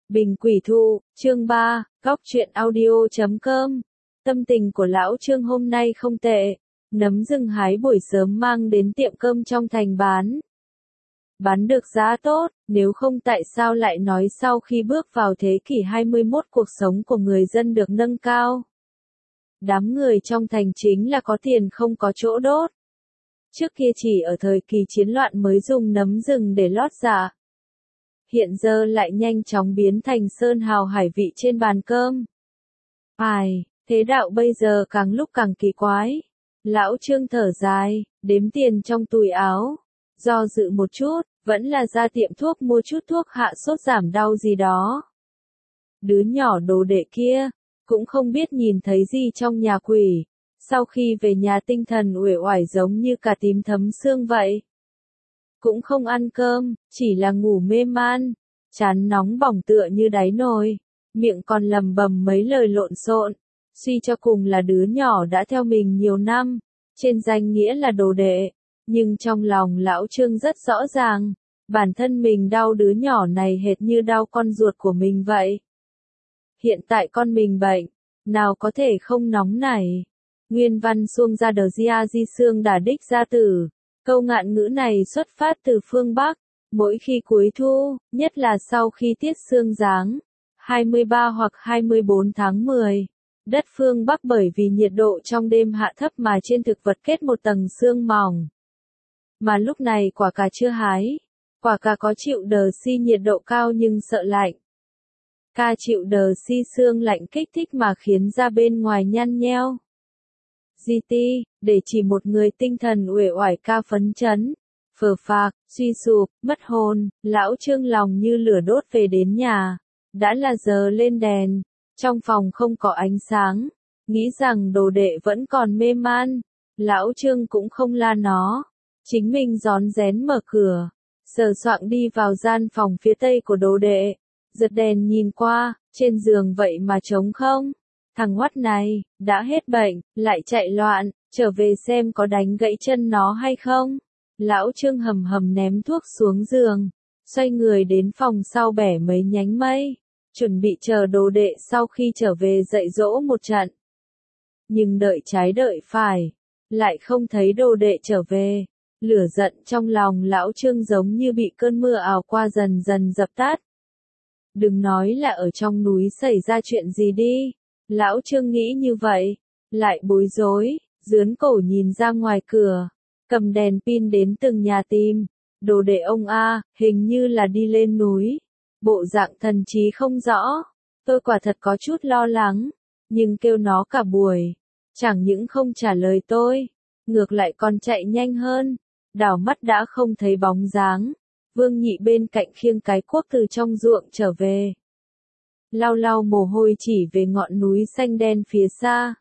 Bình Quỷ Thụ, chương 3, góc truyện audio.com. Tâm tình của lão Trương hôm nay không tệ. Nấm rừng hái buổi sớm mang đến tiệm cơm trong thành bán. Bán được giá tốt, nếu không tại sao lại nói sau khi bước vào thế kỷ 21 cuộc sống của người dân được nâng cao. Đám người trong thành chính là có tiền không có chỗ đốt. Trước kia chỉ ở thời kỳ chiến loạn mới dùng nấm rừng để lót dạ. Hiện giờ lại nhanh chóng biến thành sơn hào hải vị trên bàn cơm. Thế đạo bây giờ càng lúc càng kỳ quái. Lão Trương thở dài, đếm tiền trong túi áo. Do dự một chút, vẫn là ra tiệm thuốc mua chút thuốc hạ sốt giảm đau gì đó. Đứa nhỏ đồ đệ kia, cũng không biết nhìn thấy gì trong nhà quỷ. Sau khi về nhà tinh thần uể oải giống như cả tím thấm xương vậy. Cũng không ăn cơm, chỉ là ngủ mê man, chán nóng bỏng tựa như đáy nồi, miệng còn lầm bầm mấy lời lộn xộn, suy cho cùng là đứa nhỏ đã theo mình nhiều năm, trên danh nghĩa là đồ đệ, nhưng trong lòng lão Trương rất rõ ràng, bản thân mình đau đứa nhỏ này hệt như đau con ruột của mình vậy. Hiện tại con mình bệnh, nào có thể không nóng nảy. Nguyên văn xuông ra đờ gia di xương đả đích gia tử. Câu ngạn ngữ này xuất phát từ phương Bắc, mỗi khi cuối thu, nhất là sau khi tiết sương giáng, 23 hoặc 24 tháng 10, đất phương Bắc bởi vì nhiệt độ trong đêm hạ thấp mà trên thực vật kết một tầng sương mỏng. Mà lúc này quả cà chưa hái, quả cà có chịu đờ si nhiệt độ cao nhưng sợ lạnh. Ca chịu đờ si sương lạnh kích thích mà khiến ra bên ngoài nhăn nheo. GT, để chỉ một người tinh thần uể oải ca phấn chấn, phờ phạc, suy sụp, mất hồn, lão Trương lòng như lửa đốt về đến nhà. Đã là giờ lên đèn, trong phòng không có ánh sáng, nghĩ rằng đồ đệ vẫn còn mê man, lão Trương cũng không la nó, chính mình rón rén mở cửa, sờ soạng đi vào gian phòng phía tây của đồ đệ, giật đèn nhìn qua, trên giường vậy mà trống không. Thằng ngoắt này, đã hết bệnh, lại chạy loạn, trở về xem có đánh gãy chân nó hay không. Lão Trương hầm hầm ném thuốc xuống giường, xoay người đến phòng sau bẻ mấy nhánh mây, chuẩn bị chờ đồ đệ sau khi trở về dạy dỗ một trận. Nhưng đợi trái đợi phải, lại không thấy đồ đệ trở về. Lửa giận trong lòng lão Trương giống như bị cơn mưa ào qua dần dần dập tắt. Đừng nói là ở trong núi xảy ra chuyện gì đi. Lão Trương nghĩ như vậy, lại bối rối, dướn cổ nhìn ra ngoài cửa, cầm đèn pin đến từng nhà tìm, đồ đệ ông A, hình như là đi lên núi, bộ dạng thần trí không rõ, tôi quả thật có chút lo lắng, nhưng kêu nó cả buổi, chẳng những không trả lời tôi, ngược lại còn chạy nhanh hơn, đảo mắt đã không thấy bóng dáng, Vương Nhị bên cạnh khiêng cái cuốc từ trong ruộng trở về. Lau lau mồ hôi chỉ về ngọn núi xanh đen phía xa.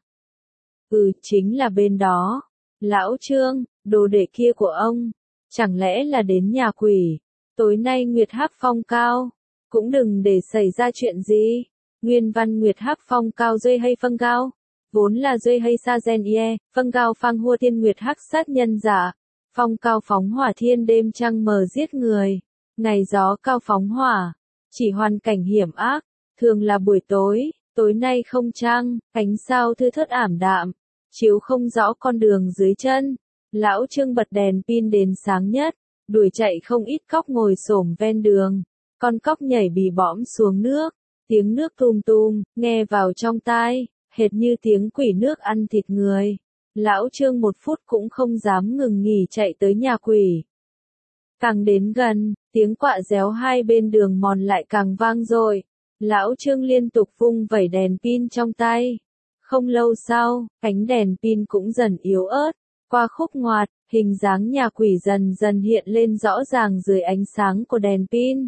Chính là bên đó. Lão Trương, đồ đệ kia của ông, chẳng lẽ là đến nhà quỷ, tối nay Nguyệt Hắc Phong cao, cũng đừng để xảy ra chuyện gì. Nguyên văn Nguyệt Hắc Phong cao dây hay phân cao, vốn là dây hay sa gen ye, phân cao phang hua thiên Nguyệt Hắc sát nhân giả, phong cao phóng hỏa thiên đêm trăng mờ giết người, ngày gió cao phóng hỏa, chỉ hoàn cảnh hiểm ác. Thường là buổi tối nay không trăng, ánh sao thưa thớt ảm đạm, chiếu không rõ con đường dưới chân. Lão Trương bật đèn pin đến sáng nhất, đuổi chạy không ít cóc ngồi xổm ven đường. Con cóc nhảy bì bõm xuống nước, tiếng nước tùm tùm, nghe vào trong tai, hệt như tiếng quỷ nước ăn thịt người. Lão Trương một phút cũng không dám ngừng nghỉ chạy tới nhà quỷ. Càng đến gần, tiếng quạ réo hai bên đường mòn lại càng vang dội. Lão Trương liên tục vung vẩy đèn pin trong tay. Không lâu sau, ánh đèn pin cũng dần yếu ớt. Qua khúc ngoặt, hình dáng nhà quỷ dần dần hiện lên rõ ràng dưới ánh sáng của đèn pin.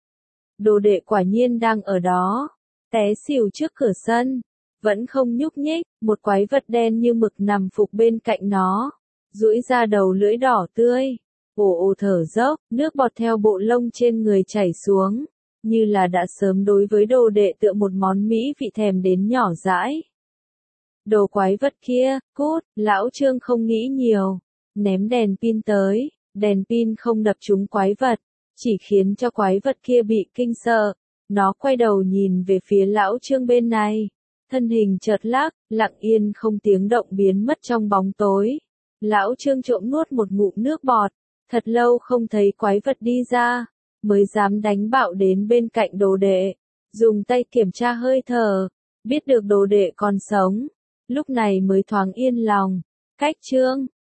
Đồ đệ quả nhiên đang ở đó. Té xỉu trước cửa sân. Vẫn không nhúc nhích, một quái vật đen như mực nằm phục bên cạnh nó. Duỗi ra đầu lưỡi đỏ tươi. Ồ thở dốc, nước bọt theo bộ lông trên người chảy xuống. Như là đã sớm đối với đồ đệ tựa một món mỹ vị thèm đến nhỏ dãi. Đồ quái vật kia, cút, lão Trương không nghĩ nhiều, ném đèn pin tới, đèn pin không đập trúng quái vật, chỉ khiến cho quái vật kia bị kinh sợ, Nó quay đầu nhìn về phía lão Trương bên này. Thân hình chợt lắc, lặng yên không tiếng động biến mất trong bóng tối. Lão Trương trộm nuốt một ngụm nước bọt. Thật lâu không thấy quái vật đi ra, mới dám đánh bạo đến bên cạnh đồ đệ. Dùng tay kiểm tra hơi thở, biết được đồ đệ còn sống. Lúc này mới thoáng yên lòng. Cách Trương,